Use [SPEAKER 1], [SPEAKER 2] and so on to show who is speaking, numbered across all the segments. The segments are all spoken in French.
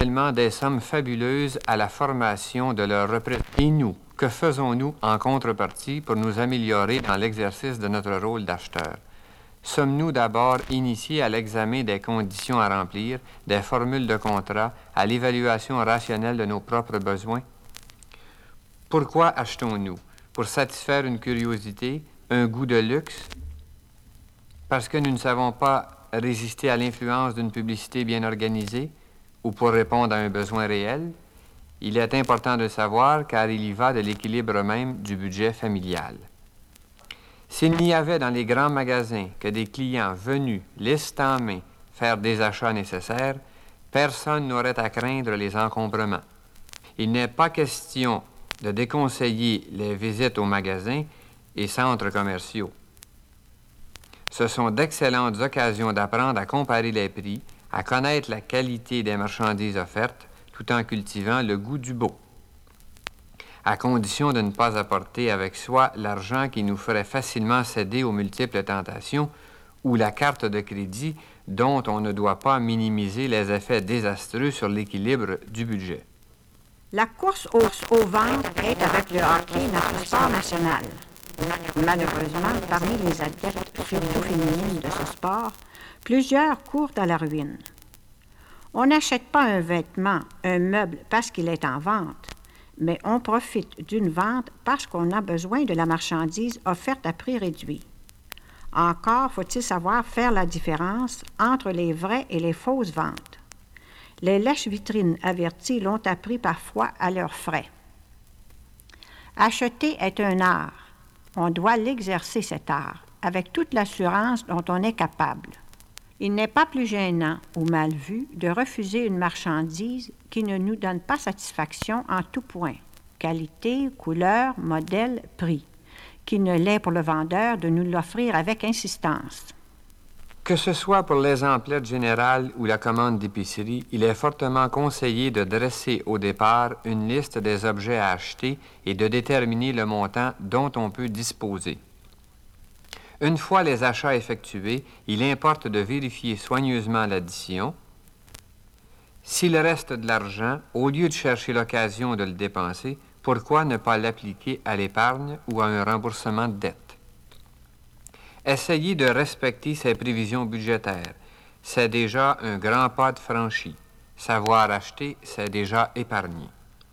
[SPEAKER 1] tellement des sommes fabuleuses à la formation de leur retraite. Et nous, que faisons-nous en contrepartie pour nous améliorer dans l'exercice de notre rôle d'acheteur? Sommes-nous d'abord initiés à l'examen des conditions à remplir, des formules de contrat, à l'évaluation rationnelle de nos propres besoins? Pourquoi achetons-nous? Pour satisfaire une curiosité, un goût de luxe? Parce que nous ne savons pas résister à l'influence d'une publicité bien organisée ou pour répondre à un besoin réel? Il est important de le savoir car il y va de l'équilibre même du budget familial. S'il n'y avait dans les grands magasins que des clients venus, liste en main, faire des achats nécessaires, personne n'aurait à craindre les encombrements. Il n'est pas question de déconseiller les visites aux magasins et centres commerciaux. Ce sont d'excellentes occasions d'apprendre à comparer les prix, à connaître la qualité des marchandises offertes, tout en cultivant le goût du beau, à condition de ne pas apporter avec soi l'argent qui nous ferait facilement céder aux multiples tentations ou la carte de crédit dont on ne doit pas minimiser les effets désastreux sur l'équilibre du budget.
[SPEAKER 2] La course aux ventes est avec le hockey notre sport national. Malheureusement, parmi les adeptes, surtout féminines de ce sport, plusieurs courent à la ruine. On n'achète pas un vêtement, un meuble parce qu'il est en vente, mais on profite d'une vente parce qu'on a besoin de la marchandise offerte à prix réduit. Encore faut-il savoir faire la différence entre les vraies et les fausses ventes. Les lèche-vitrines averties l'ont appris parfois à leurs frais. Acheter est un art. On doit l'exercer cet art, avec toute l'assurance dont on est capable. Il n'est pas plus gênant ou mal vu de refuser une marchandise qui ne nous donne pas satisfaction en tout point, qualité, couleur, modèle, prix, qu'il ne l'est pour le vendeur de nous l'offrir avec insistance.
[SPEAKER 1] Que ce soit pour les emplettes générales ou la commande d'épicerie, il est fortement conseillé de dresser au départ une liste des objets à acheter et de déterminer le montant dont on peut disposer. Une fois les achats effectués, il importe de vérifier soigneusement l'addition. S'il reste de l'argent, au lieu de chercher l'occasion de le dépenser, pourquoi ne pas l'appliquer à l'épargne ou à un remboursement de dette? Essayez de respecter ses prévisions budgétaires. C'est déjà un grand pas de franchi. Savoir acheter, c'est déjà épargner.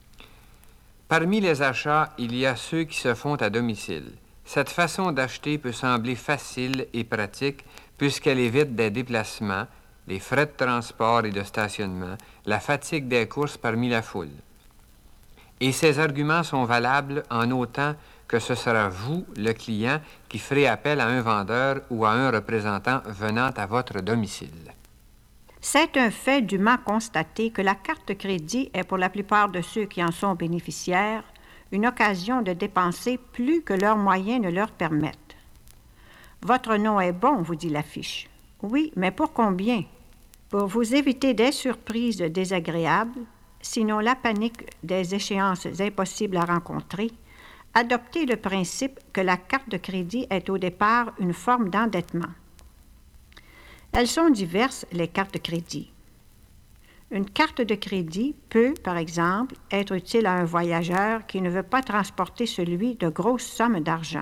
[SPEAKER 1] Parmi les achats, il y a ceux qui se font à domicile. Cette façon d'acheter peut sembler facile et pratique puisqu'elle évite des déplacements, les frais de transport et de stationnement, la fatigue des courses parmi la foule. Et ces arguments sont valables en autant que ce sera vous, le client, qui ferez appel à un vendeur ou à un représentant venant à votre domicile.
[SPEAKER 2] C'est un fait dûment constaté que la carte crédit est pour la plupart de ceux qui en sont bénéficiaires une occasion de dépenser plus que leurs moyens ne leur permettent. Votre nom est bon, vous dit l'affiche. Oui, mais pour combien? Pour vous éviter des surprises désagréables, sinon la panique des échéances impossibles à rencontrer, adoptez le principe que la carte de crédit est au départ une forme d'endettement. Elles sont diverses, les cartes de crédit. Une carte de crédit peut, par exemple, être utile à un voyageur qui ne veut pas transporter sur lui de grosses sommes d'argent.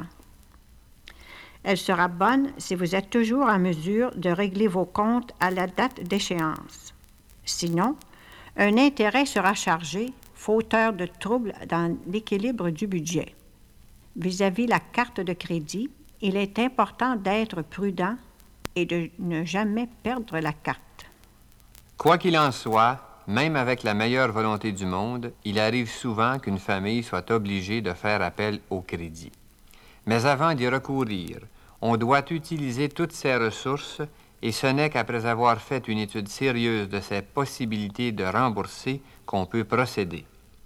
[SPEAKER 2] Elle sera bonne si vous êtes toujours en mesure de régler vos comptes à la date d'échéance. Sinon, un intérêt sera chargé, fauteur de troubles dans l'équilibre du budget. Vis-à-vis la carte de crédit, il est important d'être prudent et de ne jamais perdre la carte.
[SPEAKER 1] Quoi qu'il en soit, même avec la meilleure volonté du monde, il arrive souvent qu'une famille soit obligée de faire appel au crédit. Mais avant d'y recourir, on doit utiliser toutes ses ressources et ce n'est qu'après avoir fait une étude sérieuse de ses possibilités de rembourser qu'on peut procéder.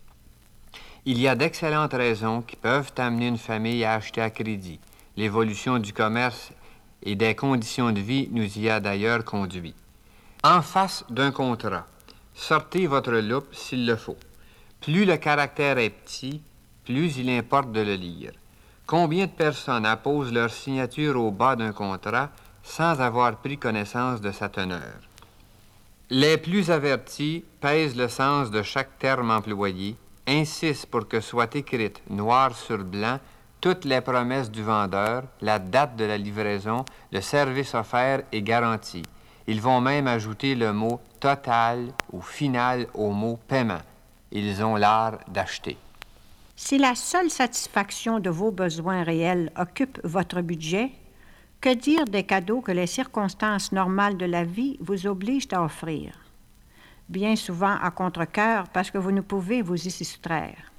[SPEAKER 1] Il y a d'excellentes raisons qui peuvent amener une famille à acheter à crédit. L'évolution du commerce et des conditions de vie nous y a d'ailleurs conduits. En face d'un contrat, sortez votre loupe s'il le faut. Plus le caractère est petit, plus il importe de le lire. Combien de personnes apposent leur signature au bas d'un contrat sans avoir pris connaissance de sa teneur? Les plus avertis pèsent le sens de chaque terme employé, insistent pour que soient écrites noir sur blanc toutes les promesses du vendeur, la date de la livraison, le service offert et garanti. Ils vont même ajouter le mot « total » ou « final » au mot « paiement ». Ils ont l'art d'acheter.
[SPEAKER 2] Si la seule satisfaction de vos besoins réels occupe votre budget, que dire des cadeaux que les circonstances normales de la vie vous obligent à offrir? Bien souvent à contre-cœur parce que vous ne pouvez vous y soustraire.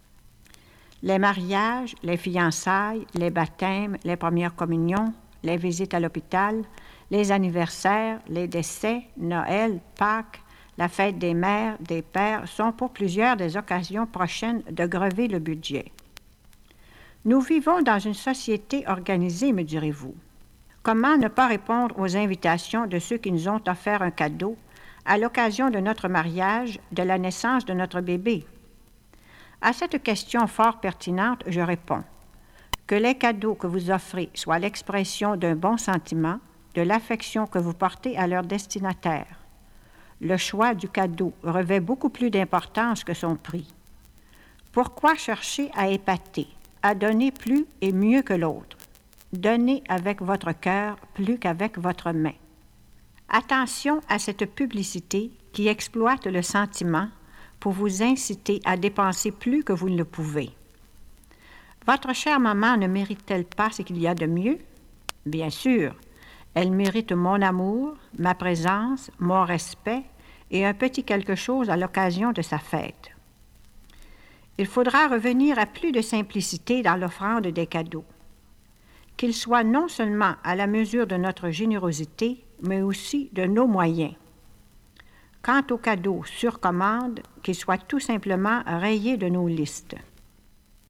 [SPEAKER 2] Les mariages, les fiançailles, les baptêmes, les premières communions, les visites à l'hôpital, les anniversaires, les décès, Noël, Pâques, la fête des mères, des pères sont pour plusieurs des occasions prochaines de grever le budget. Nous vivons dans une société organisée, me direz-vous. Comment ne pas répondre aux invitations de ceux qui nous ont offert un cadeau à l'occasion de notre mariage, de la naissance de notre bébé? À cette question fort pertinente, je réponds que les cadeaux que vous offrez soient l'expression d'un bon sentiment, de l'affection que vous portez à leur destinataire. Le choix du cadeau revêt beaucoup plus d'importance que son prix. Pourquoi chercher à épater, à donner plus et mieux que l'autre? Donnez avec votre cœur plus qu'avec votre main. Attention à cette publicité qui exploite le sentiment pour vous inciter à dépenser plus que vous ne le pouvez. Votre chère maman ne mérite-t-elle pas ce qu'il y a de mieux? Bien sûr, elle mérite mon amour, ma présence, mon respect et un petit quelque chose à l'occasion de sa fête. Il faudra revenir à plus de simplicité dans l'offrande des cadeaux, qu'ils soient non seulement à la mesure de notre générosité, mais aussi de nos moyens. Quant aux cadeaux sur commande, qu'ils soient tout simplement rayés de nos listes.